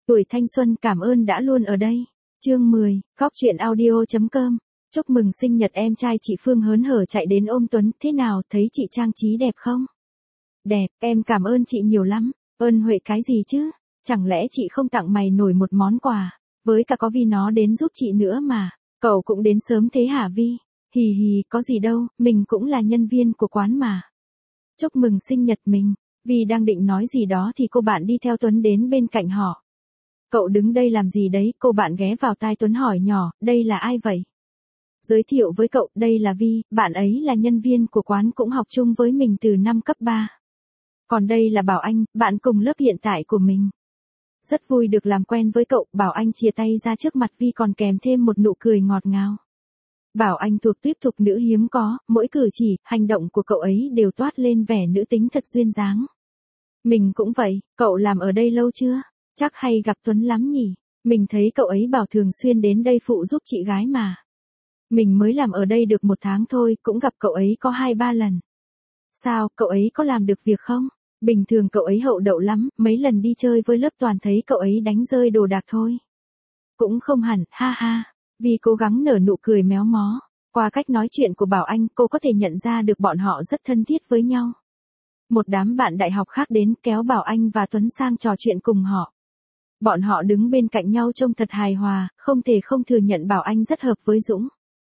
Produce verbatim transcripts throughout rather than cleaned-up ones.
Tuổi thanh xuân cảm ơn đã luôn ở đây. Chương mười, Góc truyện audio chấm com. Chúc mừng sinh nhật em trai chị Phương hớn hở chạy đến ôm Tuấn, thế nào, thấy chị trang trí đẹp không? Đẹp, em cảm ơn chị nhiều lắm. Ơn huệ cái gì chứ? Chẳng lẽ chị không tặng mày nổi một món quà? Với cả có Vi nó đến giúp chị nữa mà. Cậu cũng đến sớm thế hả Vi? Hì hì, có gì đâu, mình cũng là nhân viên của quán mà. Chúc mừng sinh nhật mình. Vi đang định nói gì đó thì cô bạn đi theo Tuấn đến bên cạnh họ. Cậu đứng đây làm gì đấy? Cô bạn ghé vào tai Tuấn hỏi nhỏ, đây là ai vậy? Giới thiệu với cậu, đây là Vi, bạn ấy là nhân viên của quán cũng học chung với mình từ năm cấp ba. Còn đây là Bảo Anh, bạn cùng lớp hiện tại của mình. Rất vui được làm quen với cậu, Bảo Anh chia tay ra trước mặt Vi còn kèm thêm một nụ cười ngọt ngào. Bảo Anh thuộc tuýp thục nữ hiếm có, mỗi cử chỉ, hành động của cậu ấy đều toát lên vẻ nữ tính thật duyên dáng. Mình cũng vậy, cậu làm ở đây lâu chưa? Chắc hay gặp Tuấn lắm nhỉ? Mình thấy cậu ấy bảo thường xuyên đến đây phụ giúp chị gái mà. Mình mới làm ở đây được một tháng thôi, cũng gặp cậu ấy có hai ba lần. Sao, cậu ấy có làm được việc không? Bình thường cậu ấy hậu đậu lắm, mấy lần đi chơi với lớp toàn thấy cậu ấy đánh rơi đồ đạc thôi. Cũng không hẳn, ha ha. Vì cố gắng nở nụ cười méo mó. Qua cách nói chuyện của Bảo Anh, cô có thể nhận ra được bọn họ rất thân thiết với nhau. Một đám bạn đại học khác đến kéo Bảo Anh và Tuấn sang trò chuyện cùng họ. Bọn họ đứng bên cạnh nhau trông thật hài hòa, không thể không thừa nhận Bảo Anh rất hợp với Dũng.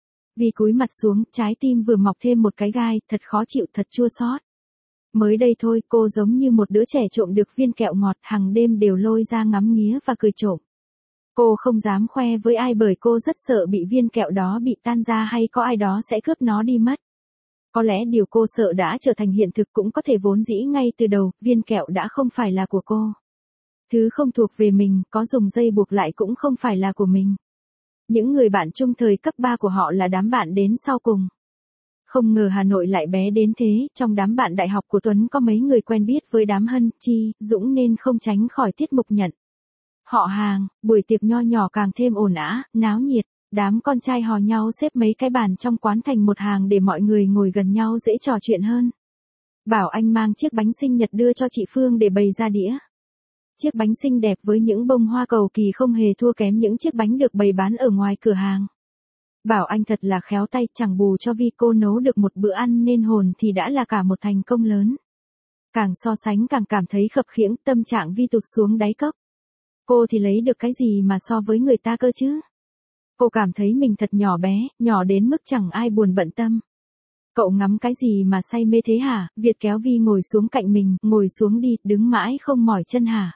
Vì cúi mặt xuống, trái tim vừa mọc thêm một cái gai, thật khó chịu, thật chua xót. Mới đây thôi, cô giống như một đứa trẻ trộm được viên kẹo ngọt, hàng đêm đều lôi ra ngắm nghía và cười trộm. Cô không dám khoe với ai bởi cô rất sợ bị viên kẹo đó bị tan ra hay có ai đó sẽ cướp nó đi mất. Có lẽ điều cô sợ đã trở thành hiện thực cũng có thể vốn dĩ ngay từ đầu, viên kẹo đã không phải là của cô. Thứ không thuộc về mình, có dùng dây buộc lại cũng không phải là của mình. Những người bạn chung thời cấp ba của họ là đám bạn đến sau cùng. Không ngờ Hà Nội lại bé đến thế, trong đám bạn đại học của Tuấn có mấy người quen biết với đám Hân, Chi, Dũng nên không tránh khỏi tiết mục nhận. Họ hàng, buổi tiệc nho nhỏ càng thêm ồn ào, náo nhiệt, đám con trai hò nhau xếp mấy cái bàn trong quán thành một hàng để mọi người ngồi gần nhau dễ trò chuyện hơn. Bảo Anh mang chiếc bánh sinh nhật đưa cho chị Phương để bày ra đĩa. Chiếc bánh xinh đẹp với những bông hoa cầu kỳ không hề thua kém những chiếc bánh được bày bán ở ngoài cửa hàng. Bảo Anh thật là khéo tay, chẳng bù cho Vi cô nấu được một bữa ăn nên hồn thì đã là cả một thành công lớn. Càng so sánh càng cảm thấy khập khiễng, tâm trạng Vi tụt xuống đáy cốc. Cô thì lấy được cái gì mà so với người ta cơ chứ? Cô cảm thấy mình thật nhỏ bé, nhỏ đến mức chẳng ai buồn bận tâm. Cậu ngắm cái gì mà say mê thế hả? Việt kéo Vi ngồi xuống cạnh mình, ngồi xuống đi, đứng mãi không mỏi chân hả?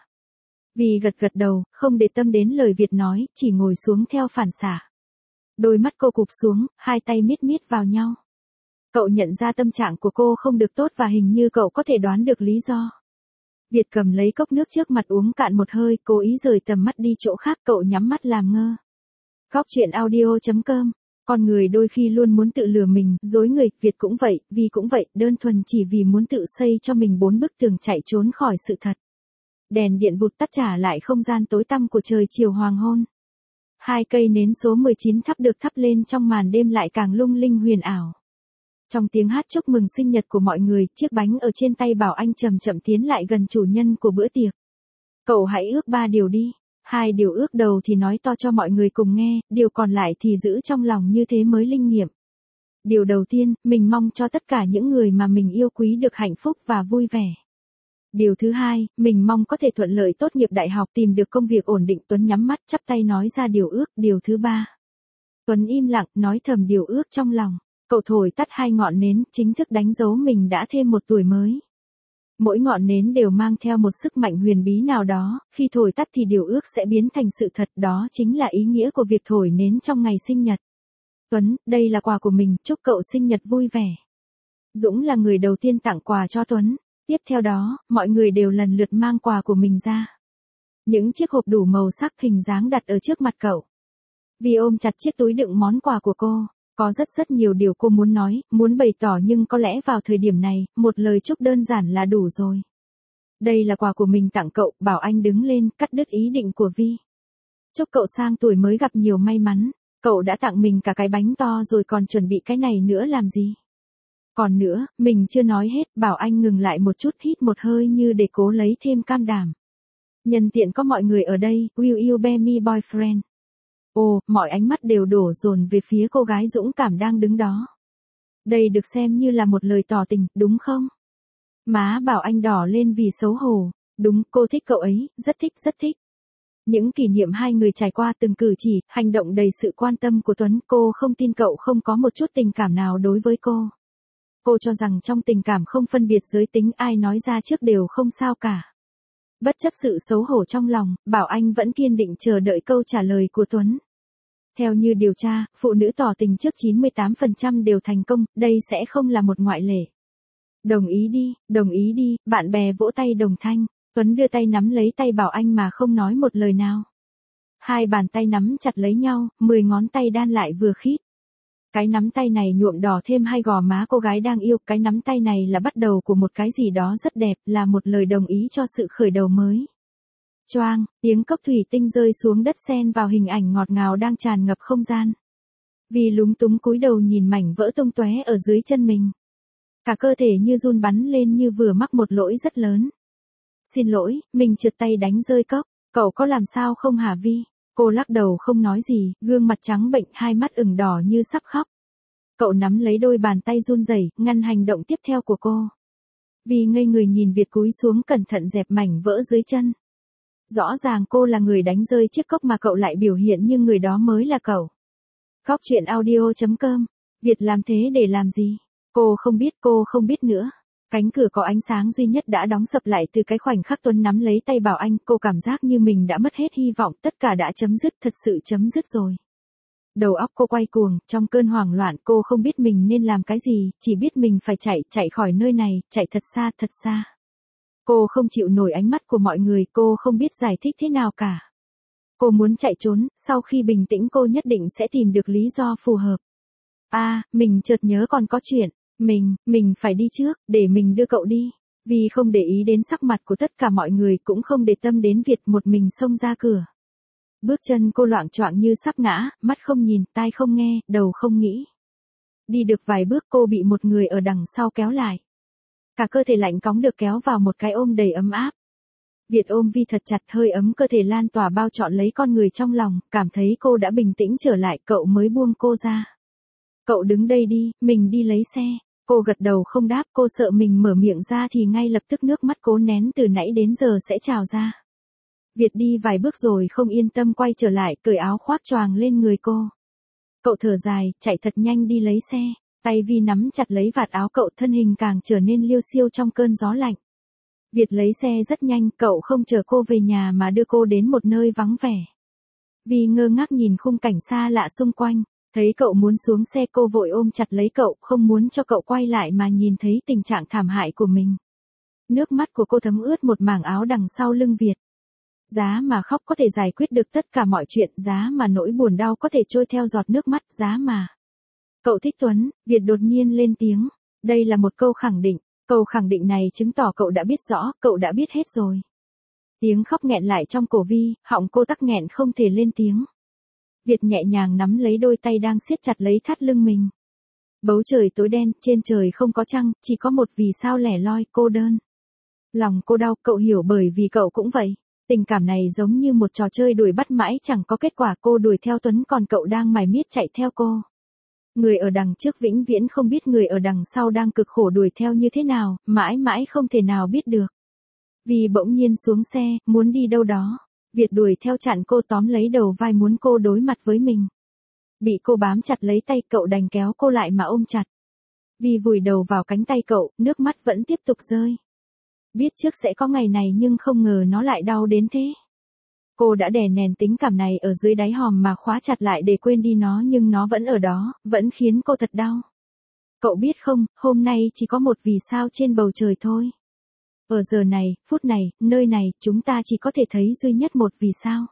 Vi gật gật đầu, không để tâm đến lời Việt nói, chỉ ngồi xuống theo phản xạ. Đôi mắt cô cụp xuống, hai tay miết miết vào nhau. Cậu nhận ra tâm trạng của cô không được tốt và hình như cậu có thể đoán được lý do. Việt cầm lấy cốc nước trước mặt uống cạn một hơi, cố ý rời tầm mắt đi chỗ khác, cậu nhắm mắt làm ngơ. Góc truyện audio chấm com. Con người đôi khi luôn muốn tự lừa mình, dối người, Việt cũng vậy, Vi cũng vậy, đơn thuần chỉ vì muốn tự xây cho mình bốn bức tường chạy trốn khỏi sự thật. Đèn điện vụt tắt trả lại không gian tối tăm của trời chiều hoàng hôn. Hai cây nến số mười chín thắp được thắp lên trong màn đêm lại càng lung linh huyền ảo. Trong tiếng hát chúc mừng sinh nhật của mọi người, chiếc bánh ở trên tay Bảo Anh chậm chậm tiến lại gần chủ nhân của bữa tiệc. Cậu hãy ước ba điều đi. Hai điều ước đầu thì nói to cho mọi người cùng nghe, điều còn lại thì giữ trong lòng như thế mới linh nghiệm. Điều đầu tiên, mình mong cho tất cả những người mà mình yêu quý được hạnh phúc và vui vẻ. Điều thứ hai, mình mong có thể thuận lợi tốt nghiệp đại học, tìm được công việc ổn định. Tuấn nhắm mắt chắp tay nói ra điều ước. Điều thứ ba. Tuấn im lặng, nói thầm điều ước trong lòng. Cậu thổi tắt hai ngọn nến, chính thức đánh dấu mình đã thêm một tuổi mới. Mỗi ngọn nến đều mang theo một sức mạnh huyền bí nào đó, khi thổi tắt thì điều ước sẽ biến thành sự thật, đó chính là ý nghĩa của việc thổi nến trong ngày sinh nhật. Tuấn, đây là quà của mình, chúc cậu sinh nhật vui vẻ. Dũng là người đầu tiên tặng quà cho Tuấn. Tiếp theo đó, mọi người đều lần lượt mang quà của mình ra. Những chiếc hộp đủ màu sắc hình dáng đặt ở trước mặt cậu. Vi ôm chặt chiếc túi đựng món quà của cô. Có rất rất nhiều điều cô muốn nói, muốn bày tỏ nhưng có lẽ vào thời điểm này, một lời chúc đơn giản là đủ rồi. Đây là quà của mình tặng cậu, Bảo Anh đứng lên, cắt đứt ý định của Vi. Chúc cậu sang tuổi mới gặp nhiều may mắn. Cậu đã tặng mình cả cái bánh to rồi còn chuẩn bị cái này nữa làm gì? Còn nữa, mình chưa nói hết, Bảo Anh ngừng lại một chút, hít một hơi như để cố lấy thêm can đảm. Nhân tiện có mọi người ở đây, will you be me boyfriend? Ồ, mọi ánh mắt đều đổ dồn về phía cô gái dũng cảm đang đứng đó. Đây được xem như là một lời tỏ tình, đúng không? Má Bảo Anh đỏ lên vì xấu hổ. Đúng, cô thích cậu ấy, rất thích, rất thích. Những kỷ niệm hai người trải qua từng cử chỉ, hành động đầy sự quan tâm của Tuấn, cô không tin cậu không có một chút tình cảm nào đối với cô. Cô cho rằng trong tình cảm không phân biệt giới tính, ai nói ra trước đều không sao cả. Bất chấp sự xấu hổ trong lòng, Bảo Anh vẫn kiên định chờ đợi câu trả lời của Tuấn. Theo như điều tra, phụ nữ tỏ tình trước chín mươi tám phần trăm đều thành công, đây sẽ không là một ngoại lệ. Đồng ý đi, đồng ý đi, bạn bè vỗ tay đồng thanh. Tuấn đưa tay nắm lấy tay Bảo Anh mà không nói một lời nào. Hai bàn tay nắm chặt lấy nhau, mười ngón tay đan lại vừa khít. Cái nắm tay này nhuộm đỏ thêm hai gò má cô gái đang yêu, cái nắm tay này là bắt đầu của một cái gì đó rất đẹp, là một lời đồng ý cho sự khởi đầu mới. Choang, tiếng cốc thủy tinh rơi xuống đất xen vào hình ảnh ngọt ngào đang tràn ngập không gian. Vì lúng túng cúi đầu nhìn mảnh vỡ tung tóe ở dưới chân mình. Cả cơ thể như run bắn lên như vừa mắc một lỗi rất lớn. Xin lỗi, mình trượt tay đánh rơi cốc, cậu có làm sao không hả Vi? Cô lắc đầu không nói gì, gương mặt trắng bệnh, hai mắt ửng đỏ như sắp khóc. Cậu nắm lấy đôi bàn tay run rẩy, ngăn hành động tiếp theo của cô. Vi ngây người nhìn Việt cúi xuống cẩn thận dẹp mảnh vỡ dưới chân. Rõ ràng cô là người đánh rơi chiếc cốc mà cậu lại biểu hiện như người đó mới là cậu. Cóc truyện audio chấm com. Việt làm thế để làm gì? Cô không biết, cô không biết nữa. Cánh cửa có ánh sáng duy nhất đã đóng sập lại từ cái khoảnh khắc Tuấn nắm lấy tay Bảo Anh, cô cảm giác như mình đã mất hết hy vọng, tất cả đã chấm dứt, thật sự chấm dứt rồi. Đầu óc cô quay cuồng, trong cơn hoảng loạn cô không biết mình nên làm cái gì, chỉ biết mình phải chạy, chạy khỏi nơi này, chạy thật xa, thật xa. Cô không chịu nổi ánh mắt của mọi người, cô không biết giải thích thế nào cả. Cô muốn chạy trốn, sau khi bình tĩnh cô nhất định sẽ tìm được lý do phù hợp. À, mình chợt nhớ còn có chuyện. Mình, mình phải đi trước, để mình đưa cậu đi. Vì không để ý đến sắc mặt của tất cả mọi người, cũng không để tâm đến Việt, một mình xông ra cửa. Bước chân cô loạng choạng như sắp ngã, mắt không nhìn, tai không nghe, đầu không nghĩ. Đi được vài bước cô bị một người ở đằng sau kéo lại. Cả cơ thể lạnh cóng được kéo vào một cái ôm đầy ấm áp. Việt ôm Vi thật chặt, hơi ấm cơ thể lan tỏa bao trọn lấy con người trong lòng, cảm thấy cô đã bình tĩnh trở lại, cậu mới buông cô ra. Cậu đứng đây đi, mình đi lấy xe. Cô gật đầu không đáp, cô sợ mình mở miệng ra thì ngay lập tức nước mắt cố nén từ nãy đến giờ sẽ trào ra. Việt đi vài bước rồi không yên tâm quay trở lại, cởi áo khoác choàng lên người cô. Cậu thở dài, chạy thật nhanh đi lấy xe. Tay Vi nắm chặt lấy vạt áo cậu, thân hình càng trở nên liêu xiêu trong cơn gió lạnh. Việt lấy xe rất nhanh, cậu không chở cô về nhà mà đưa cô đến một nơi vắng vẻ. Vi ngơ ngác nhìn khung cảnh xa lạ xung quanh. Thấy cậu muốn xuống xe cô vội ôm chặt lấy cậu, không muốn cho cậu quay lại mà nhìn thấy tình trạng thảm hại của mình. Nước mắt của cô thấm ướt một mảng áo đằng sau lưng Việt. Giá mà khóc có thể giải quyết được tất cả mọi chuyện, giá mà nỗi buồn đau có thể trôi theo giọt nước mắt, giá mà. Cậu thích Tuấn, Việt đột nhiên lên tiếng. Đây là một câu khẳng định, câu khẳng định này chứng tỏ cậu đã biết rõ, cậu đã biết hết rồi. Tiếng khóc nghẹn lại trong cổ Vi, họng cô tắc nghẹn không thể lên tiếng. Việt nhẹ nhàng nắm lấy đôi tay đang siết chặt lấy thắt lưng mình. Bầu trời tối đen, trên trời không có trăng, chỉ có một vì sao lẻ loi, cô đơn. Lòng cô đau, cậu hiểu bởi vì cậu cũng vậy. Tình cảm này giống như một trò chơi đuổi bắt mãi chẳng có kết quả, cô đuổi theo Tuấn còn cậu đang mải miết chạy theo cô. Người ở đằng trước vĩnh viễn không biết người ở đằng sau đang cực khổ đuổi theo như thế nào, mãi mãi không thể nào biết được. Vì bỗng nhiên xuống xe, muốn đi đâu đó. Việt đuổi theo chặn cô, tóm lấy đầu vai muốn cô đối mặt với mình. Bị cô bám chặt lấy tay, cậu đành kéo cô lại mà ôm chặt. Vi vùi đầu vào cánh tay cậu, nước mắt vẫn tiếp tục rơi. Biết trước sẽ có ngày này nhưng không ngờ nó lại đau đến thế. Cô đã đè nén tính cảm này ở dưới đáy hòm mà khóa chặt lại để quên đi nó, nhưng nó vẫn ở đó, vẫn khiến cô thật đau. Cậu biết không, hôm nay chỉ có một vì sao trên bầu trời thôi. Ở giờ này, phút này, nơi này, chúng ta chỉ có thể thấy duy nhất một vì sao.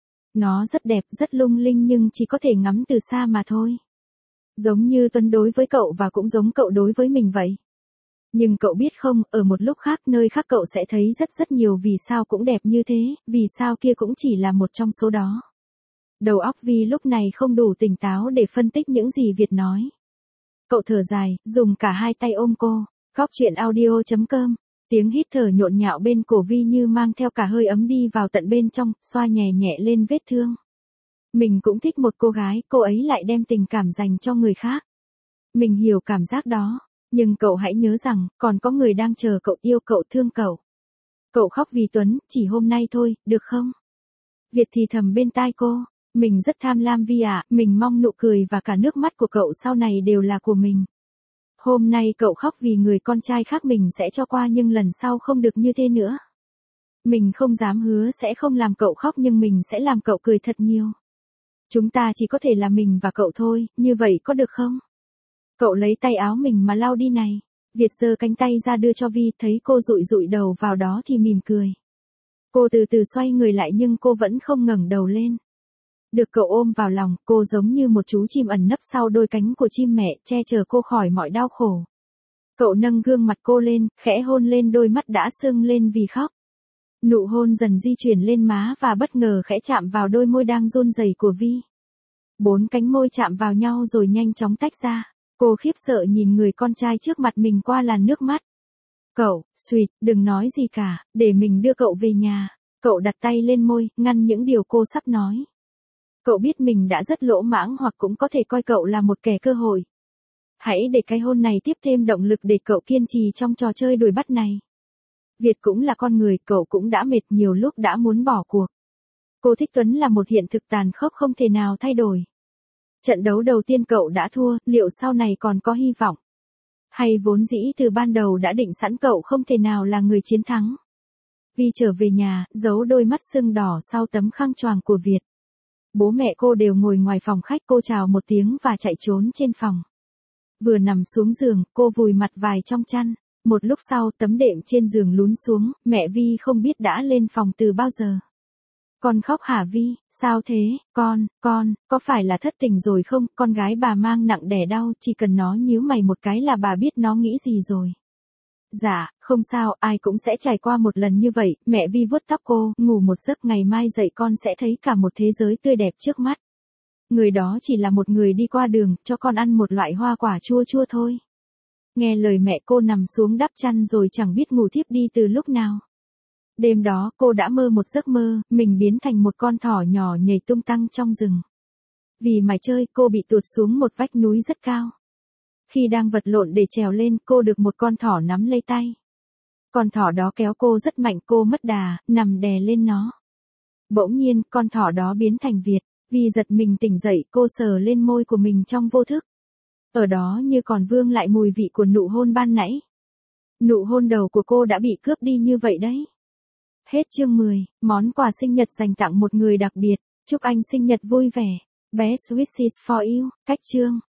Nó rất đẹp, rất lung linh nhưng chỉ có thể ngắm từ xa mà thôi. Giống như Tuấn đối với cậu và cũng giống cậu đối với mình vậy. Nhưng cậu biết không, ở một lúc khác, nơi khác cậu sẽ thấy rất rất nhiều vì sao cũng đẹp như thế, vì sao kia cũng chỉ là một trong số đó. Đầu óc Vi lúc này không đủ tỉnh táo để phân tích những gì Việt nói. Cậu thở dài, dùng cả hai tay ôm cô. Cóc truyện audio chấm com Tiếng hít thở nhộn nhạo bên cổ Vi như mang theo cả hơi ấm đi vào tận bên trong, xoa nhẹ nhẹ lên vết thương. Mình cũng thích một cô gái, cô ấy lại đem tình cảm dành cho người khác. Mình hiểu cảm giác đó, nhưng cậu hãy nhớ rằng, còn có người đang chờ cậu, yêu cậu, thương cậu. Cậu khóc vì Tuấn, chỉ hôm nay thôi, được không? Việt thì thầm bên tai cô, mình rất tham lam Vi ạ, mình mong nụ cười và cả nước mắt của cậu sau này đều là của mình. Hôm nay cậu khóc vì người con trai khác mình sẽ cho qua nhưng lần sau không được như thế nữa. Mình không dám hứa sẽ không làm cậu khóc nhưng mình sẽ làm cậu cười thật nhiều. Chúng ta chỉ có thể là mình và cậu thôi, như vậy có được không? Cậu lấy tay áo mình mà lau đi này. Việt giơ cánh tay ra đưa cho Vi, thấy cô dụi dụi đầu vào đó thì mỉm cười. Cô từ từ xoay người lại nhưng cô vẫn không ngẩng đầu lên. Được cậu ôm vào lòng, cô giống như một chú chim ẩn nấp sau đôi cánh của chim mẹ, che chở cô khỏi mọi đau khổ. Cậu nâng gương mặt cô lên, khẽ hôn lên đôi mắt đã sưng lên vì khóc. Nụ hôn dần di chuyển lên má và bất ngờ khẽ chạm vào đôi môi đang run rẩy của Vi. Bốn cánh môi chạm vào nhau rồi nhanh chóng tách ra. Cô khiếp sợ nhìn người con trai trước mặt mình qua làn nước mắt. Cậu, Sweet, đừng nói gì cả, để mình đưa cậu về nhà. Cậu đặt tay lên môi, ngăn những điều cô sắp nói. Cậu biết mình đã rất lỗ mãng hoặc cũng có thể coi cậu là một kẻ cơ hội. Hãy để cái hôn này tiếp thêm động lực để cậu kiên trì trong trò chơi đuổi bắt này. Việt cũng là con người, cậu cũng đã mệt nhiều lúc đã muốn bỏ cuộc. Cô thích Tuấn là một hiện thực tàn khốc không thể nào thay đổi. Trận đấu đầu tiên cậu đã thua, liệu sau này còn có hy vọng? Hay vốn dĩ từ ban đầu đã định sẵn cậu không thể nào là người chiến thắng? Vi trở về nhà, giấu đôi mắt sưng đỏ sau tấm khăn choàng của Việt. Bố mẹ cô đều ngồi ngoài phòng khách, cô chào một tiếng và chạy trốn trên phòng. Vừa nằm xuống giường, cô vùi mặt vài trong chăn. Một lúc sau tấm đệm trên giường lún xuống, mẹ Vi không biết đã lên phòng từ bao giờ. Con khóc hả Vi, sao thế, con, con, có phải là thất tình rồi không, con gái bà mang nặng đẻ đau, chỉ cần nó nhíu mày một cái là bà biết nó nghĩ gì rồi. Dạ, không sao, ai cũng sẽ trải qua một lần như vậy, mẹ Vi vuốt tóc cô, ngủ một giấc ngày mai dậy con sẽ thấy cả một thế giới tươi đẹp trước mắt. Người đó chỉ là một người đi qua đường, cho con ăn một loại hoa quả chua chua thôi. Nghe lời mẹ cô nằm xuống đắp chăn rồi chẳng biết ngủ thiếp đi từ lúc nào. Đêm đó cô đã mơ một giấc mơ, mình biến thành một con thỏ nhỏ nhảy tung tăng trong rừng. Vì mải chơi cô bị tụt xuống một vách núi rất cao. Khi đang vật lộn để trèo lên cô được một con thỏ nắm lấy tay. Con thỏ đó kéo cô rất mạnh, cô mất đà, nằm đè lên nó. Bỗng nhiên con thỏ đó biến thành Việt. Vì giật mình tỉnh dậy cô sờ lên môi của mình trong vô thức. Ở đó như còn vương lại mùi vị của nụ hôn ban nãy. Nụ hôn đầu của cô đã bị cướp đi như vậy đấy. Hết chương mười, món quà sinh nhật dành tặng một người đặc biệt. Chúc anh sinh nhật vui vẻ. Best wishes for you. Cách chương.